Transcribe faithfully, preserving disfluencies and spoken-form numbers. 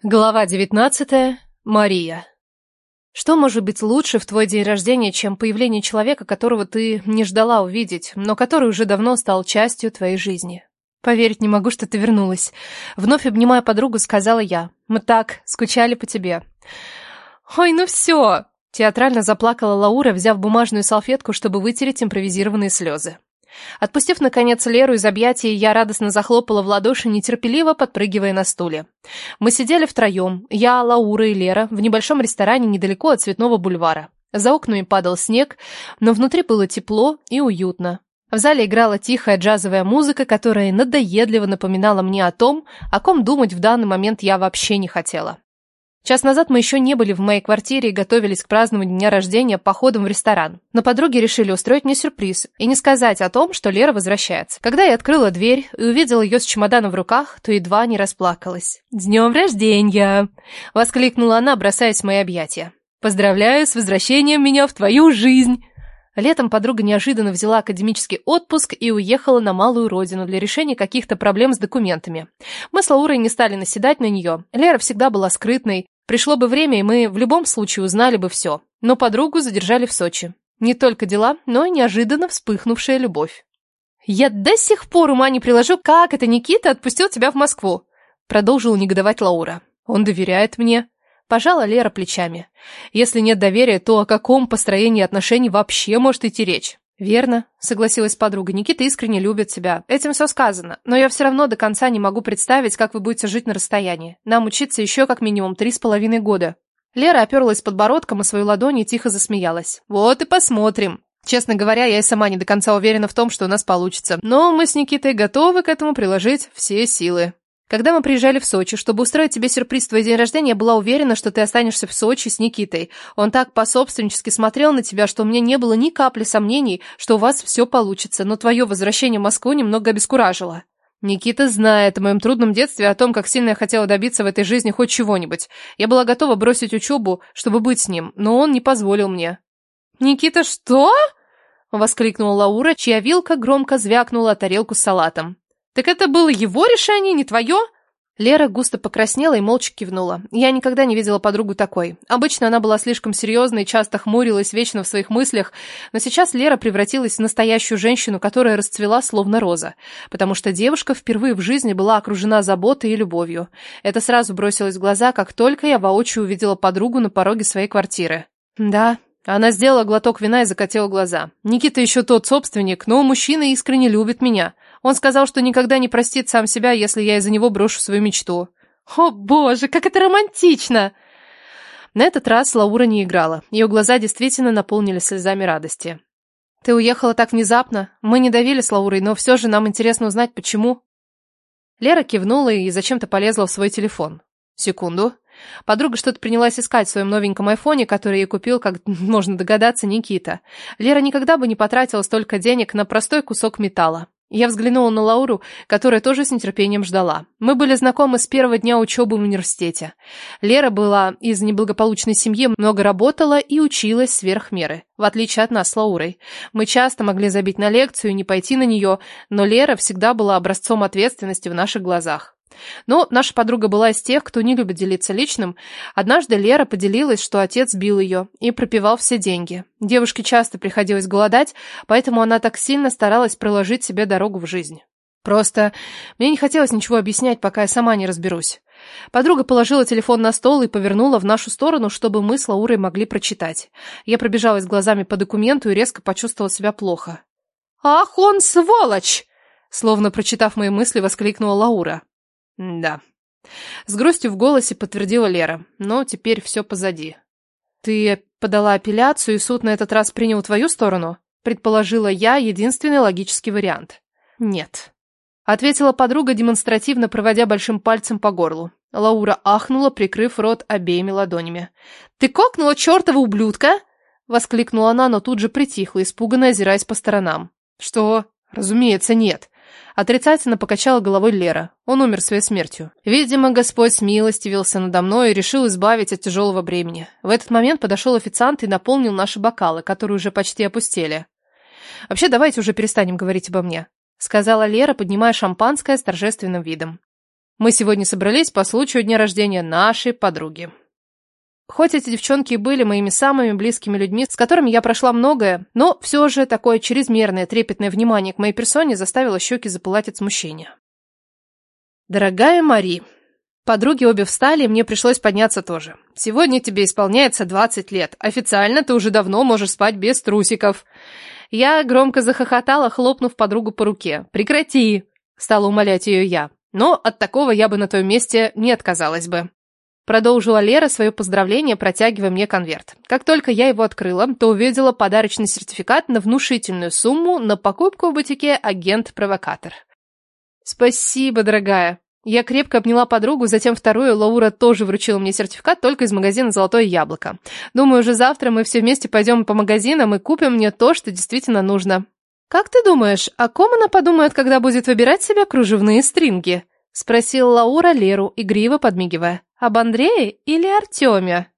Глава девятнадцатая. Мария. Что может быть лучше в твой день рождения, чем появление человека, которого ты не ждала увидеть, но который уже давно стал частью твоей жизни? Поверить не могу, что ты вернулась. Вновь обнимая подругу, сказала я. Мы так скучали по тебе. Ой, ну все! Театрально заплакала Лаура, взяв бумажную салфетку, чтобы вытереть импровизированные слезы. Отпустив, наконец, Леру из объятий, я радостно захлопала в ладоши, нетерпеливо подпрыгивая на стуле. Мы сидели втроем, я, Лаура и Лера, в небольшом ресторане недалеко от Цветного бульвара. За окнами падал снег, но внутри было тепло и уютно. В зале играла тихая джазовая музыка, которая надоедливо напоминала мне о том, о ком думать в данный момент я вообще не хотела. Час назад мы еще не были в моей квартире и готовились к празднованию дня рождения походом в ресторан. Но подруги решили устроить мне сюрприз и не сказать о том, что Лера возвращается. Когда я открыла дверь и увидела ее с чемоданом в руках, то едва не расплакалась. «С днем рождения!» — воскликнула она, бросаясь в мои объятия. «Поздравляю с возвращением меня в твою жизнь!» Летом подруга неожиданно взяла академический отпуск и уехала на малую родину для решения каких-то проблем с документами. Мы с Лаурой не стали наседать на нее. Лера всегда была скрытной. Пришло бы время, и мы в любом случае узнали бы все. Но подругу задержали в Сочи. Не только дела, но и неожиданно вспыхнувшая любовь. «Я до сих пор ума не приложу, как это Никита отпустил тебя в Москву», продолжила негодовать Лаура. «Он доверяет мне». Пожала Лера плечами. «Если нет доверия, то о каком построении отношений вообще может идти речь?» «Верно», — согласилась подруга. «Никита искренне любит тебя. Этим все сказано. Но я все равно до конца не могу представить, как вы будете жить на расстоянии. Нам учиться еще как минимум три с половиной года». Лера оперлась подбородком о свою ладонь и тихо засмеялась. «Вот и посмотрим. Честно говоря, я и сама не до конца уверена в том, что у нас получится. Но мы с Никитой готовы к этому приложить все силы». Когда мы приезжали в Сочи, чтобы устроить тебе сюрприз в твой день рождения, я была уверена, что ты останешься в Сочи с Никитой. Он так пособственнически смотрел на тебя, что у меня не было ни капли сомнений, что у вас все получится, но твое возвращение в Москву немного обескуражило. Никита знает о моем трудном детстве, о том, как сильно я хотела добиться в этой жизни хоть чего-нибудь. Я была готова бросить учебу, чтобы быть с ним, но он не позволил мне. «Никита, что?» — воскликнула Лаура, чья вилка громко звякнула о тарелку с салатом. «Так это было его решение, не твое?» Лера густо покраснела и молча кивнула. Я никогда не видела подругу такой. Обычно она была слишком серьезной, часто хмурилась вечно в своих мыслях, но сейчас Лера превратилась в настоящую женщину, которая расцвела словно роза, потому что девушка впервые в жизни была окружена заботой и любовью. Это сразу бросилось в глаза, как только я воочию увидела подругу на пороге своей квартиры. «Да». Она сделала глоток вина и закатила глаза. «Никита еще тот собственник, но мужчина искренне любит меня. Он сказал, что никогда не простит сам себя, если я из-за него брошу свою мечту». «О, боже, как это романтично!» На этот раз Лаура не играла. Ее глаза действительно наполнились слезами радости. «Ты уехала так внезапно. Мы не давили с Лаурой, но все же нам интересно узнать, почему». Лера кивнула и зачем-то полезла в свой телефон. «Секунду». Подруга что-то принялась искать в своем новеньком айфоне, который ей купил, как можно догадаться, Никита. Лера никогда бы не потратила столько денег на простой кусок металла. Я взглянула на Лауру, которая тоже с нетерпением ждала. Мы были знакомы с первого дня учебы в университете. Лера была из неблагополучной семьи, много работала и училась сверх меры, в отличие от нас с Лаурой. Мы часто могли забить на лекцию и не пойти на нее, но Лера всегда была образцом ответственности в наших глазах. Но наша подруга была из тех, кто не любит делиться личным. Однажды Лера поделилась, что отец бил ее и пропивал все деньги. Девушке часто приходилось голодать, поэтому она так сильно старалась проложить себе дорогу в жизнь. Просто мне не хотелось ничего объяснять, пока я сама не разберусь. Подруга положила телефон на стол и повернула в нашу сторону, чтобы мы с Лаурой могли прочитать. Я пробежалась глазами по документу и резко почувствовала себя плохо. «Ах, он сволочь!» Словно прочитав мои мысли, воскликнула Лаура. «Да». С грустью в голосе подтвердила Лера. «Но теперь все позади». «Ты подала апелляцию, и суд на этот раз принял твою сторону?» Предположила я единственный логический вариант. «Нет», — ответила подруга, демонстративно проводя большим пальцем по горлу. Лаура ахнула, прикрыв рот обеими ладонями. «Ты кокнула чертова ублюдка?» — воскликнула она, но тут же притихла, испуганно озираясь по сторонам. «Что? Разумеется, нет». Отрицательно покачала головой Лера. Он умер своей смертью. Видимо, Господь смилостивился надо мной и решил избавить от тяжелого бремени. В этот момент подошел официант и наполнил наши бокалы, которые уже почти опустели. «Вообще, давайте уже перестанем говорить обо мне», — сказала Лера, поднимая шампанское с торжественным видом. Мы сегодня собрались по случаю дня рождения нашей подруги. Хоть эти девчонки и были моими самыми близкими людьми, с которыми я прошла многое, но все же такое чрезмерное трепетное внимание к моей персоне заставило щеки запылать от смущения. Дорогая Мари, подруги обе встали, и мне пришлось подняться тоже. Сегодня тебе исполняется двадцать лет. Официально ты уже давно можешь спать без трусиков. Я громко захохотала, хлопнув подругу по руке. Прекрати, стала умолять ее я. Но от такого я бы на твоем месте не отказалась бы. Продолжила Лера свое поздравление, протягивая мне конверт. Как только я его открыла, то увидела подарочный сертификат на внушительную сумму на покупку в бутике «Агент-провокатор». Спасибо, дорогая. Я крепко обняла подругу, затем вторую Лаура тоже вручила мне сертификат, только из магазина «Золотое яблоко». Думаю, уже завтра мы все вместе пойдем по магазинам и купим мне то, что действительно нужно. Как ты думаешь, о ком она подумает, когда будет выбирать себе кружевные стринги? Спросила Лаура Леру, игриво подмигивая. Об Андрее или Артеме?